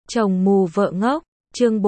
Chồng mù vợ ngốc, chương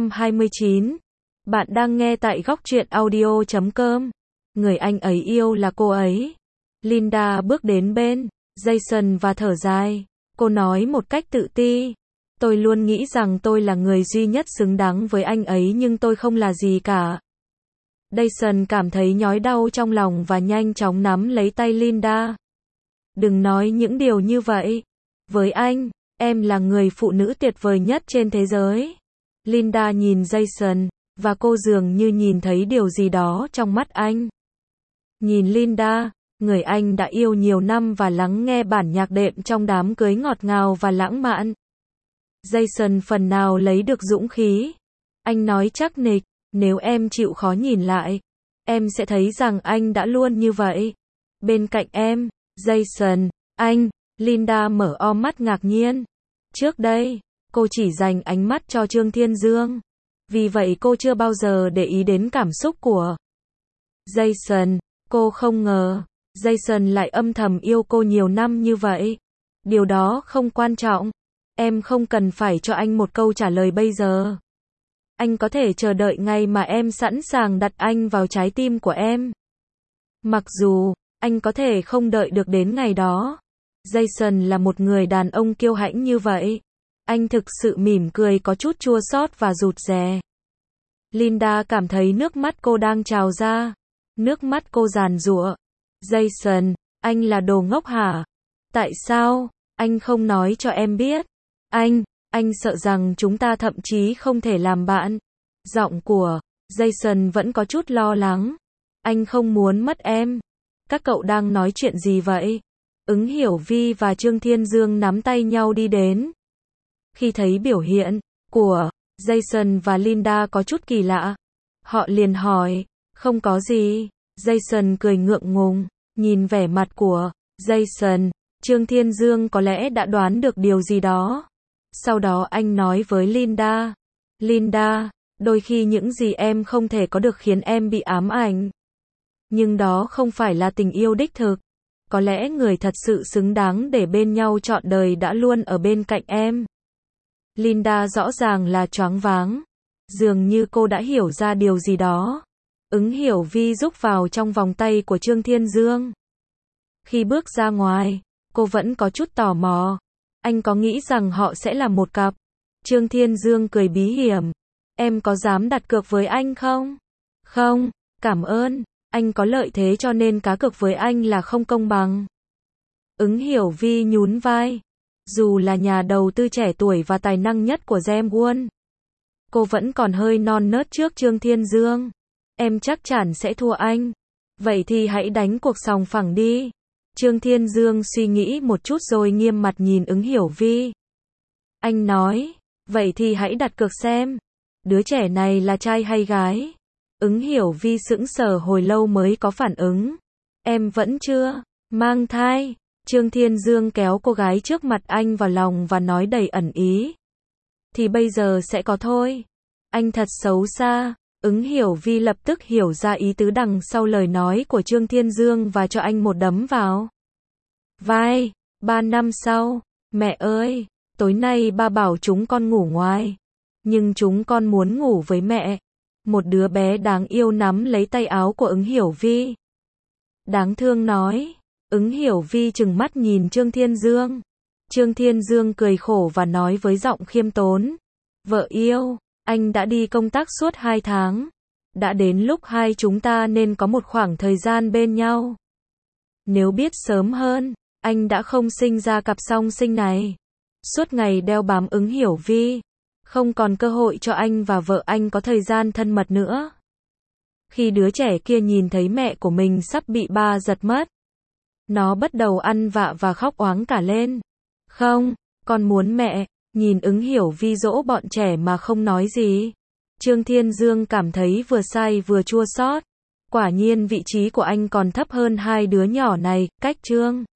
429. Bạn đang nghe tại góc truyện audio.com. Người anh ấy yêu là cô ấy. Linda bước đến bên Jason và thở dài. Cô nói một cách tự ti. Tôi luôn nghĩ rằng tôi là người duy nhất xứng đáng với anh ấy nhưng tôi không là gì cả. Jason cảm thấy nhói đau trong lòng và nhanh chóng nắm lấy tay Linda. Đừng nói những điều như vậy. Với anh, em là người phụ nữ tuyệt vời nhất trên thế giới. Linda nhìn Jason, và cô dường như nhìn thấy điều gì đó trong mắt anh. Nhìn Linda, người anh đã yêu nhiều năm và lắng nghe bản nhạc đệm trong đám cưới ngọt ngào và lãng mạn. Jason phần nào lấy được dũng khí. Anh nói chắc nịch, nếu em chịu khó nhìn lại, em sẽ thấy rằng anh đã luôn như vậy. Bên cạnh em, Jason, anh. Linda mở o mắt ngạc nhiên. Trước đây, cô chỉ dành ánh mắt cho Trương Thiên Dương. Vì vậy cô chưa bao giờ để ý đến cảm xúc của Jason. Cô không ngờ, Jason lại âm thầm yêu cô nhiều năm như vậy. Điều đó không quan trọng. Em không cần phải cho anh một câu trả lời bây giờ. Anh có thể chờ đợi ngày mà em sẵn sàng đặt anh vào trái tim của em. Mặc dù, anh có thể không đợi được đến ngày đó. Jason là một người đàn ông kiêu hãnh như vậy. Anh thực sự mỉm cười có chút chua xót và rụt rè. Linda cảm thấy nước mắt cô đang trào ra. Nước mắt cô giàn giụa. Jason, anh là đồ ngốc hả? Tại sao, anh không nói cho em biết? Anh sợ rằng chúng ta thậm chí không thể làm bạn. Giọng của Jason vẫn có chút lo lắng. Anh không muốn mất em. Các cậu đang nói chuyện gì vậy? Ứng Hiểu Vi và Trương Thiên Dương nắm tay nhau đi đến. Khi thấy biểu hiện của Jason và Linda có chút kỳ lạ, họ liền hỏi, không có gì. Jason cười ngượng ngùng, nhìn vẻ mặt của Jason, Trương Thiên Dương có lẽ đã đoán được điều gì đó. Sau đó anh nói với Linda, Linda, đôi khi những gì em không thể có được khiến em bị ám ảnh. Nhưng đó không phải là tình yêu đích thực. Có lẽ người thật sự xứng đáng để bên nhau trọn đời đã luôn ở bên cạnh em. Linda rõ ràng là choáng váng. Dường như cô đã hiểu ra điều gì đó. Ứng Hiểu Vi rúc vào trong vòng tay của Trương Thiên Dương. Khi bước ra ngoài, cô vẫn có chút tò mò. Anh có nghĩ rằng họ sẽ là một cặp? Trương Thiên Dương cười bí hiểm. Em có dám đặt cược với anh không? Không, cảm ơn. Anh có lợi thế cho nên cá cược với anh là không công bằng. Ứng Hiểu Vi nhún vai. Dù là nhà đầu tư trẻ tuổi và tài năng nhất của Gemwon, cô vẫn còn hơi non nớt trước Trương Thiên Dương. Em chắc chắn sẽ thua anh. Vậy thì hãy đánh cuộc sòng phẳng đi. Trương Thiên Dương suy nghĩ một chút rồi nghiêm mặt nhìn Ứng Hiểu Vi. Anh nói, vậy thì hãy đặt cược xem. Đứa trẻ này là trai hay gái? Ứng Hiểu Vi sững sờ hồi lâu mới có phản ứng. Em vẫn chưa mang thai. Trương Thiên Dương kéo cô gái trước mặt anh vào lòng và nói đầy ẩn ý. Thì bây giờ sẽ có thôi. Anh thật xấu xa. Ứng Hiểu Vi lập tức hiểu ra ý tứ đằng sau lời nói của Trương Thiên Dương và cho anh một đấm vào vai. 3 năm sau, mẹ ơi, tối nay ba bảo chúng con ngủ ngoài. Nhưng chúng con muốn ngủ với mẹ. Một đứa bé đáng yêu nắm lấy tay áo của Ứng Hiểu Vi. Đáng thương nói. Ứng Hiểu Vi trừng mắt nhìn Trương Thiên Dương. Trương Thiên Dương cười khổ và nói với giọng khiêm tốn. Vợ yêu, anh đã đi công tác suốt 2 tháng. Đã đến lúc hai chúng ta nên có một khoảng thời gian bên nhau. Nếu biết sớm hơn, anh đã không sinh ra cặp song sinh này. Suốt ngày đeo bám Ứng Hiểu Vi. Không còn cơ hội cho anh và vợ anh có thời gian thân mật nữa. Khi đứa trẻ kia nhìn thấy mẹ của mình sắp bị ba giật mất, nó bắt đầu ăn vạ và khóc oáng cả lên. Không, con muốn mẹ. Nhìn Ứng Hiểu Vi dỗ bọn trẻ mà không nói gì. Trương Thiên Dương cảm thấy vừa sai vừa chua xót. Quả nhiên vị trí của anh còn thấp hơn hai đứa nhỏ này, cách Trương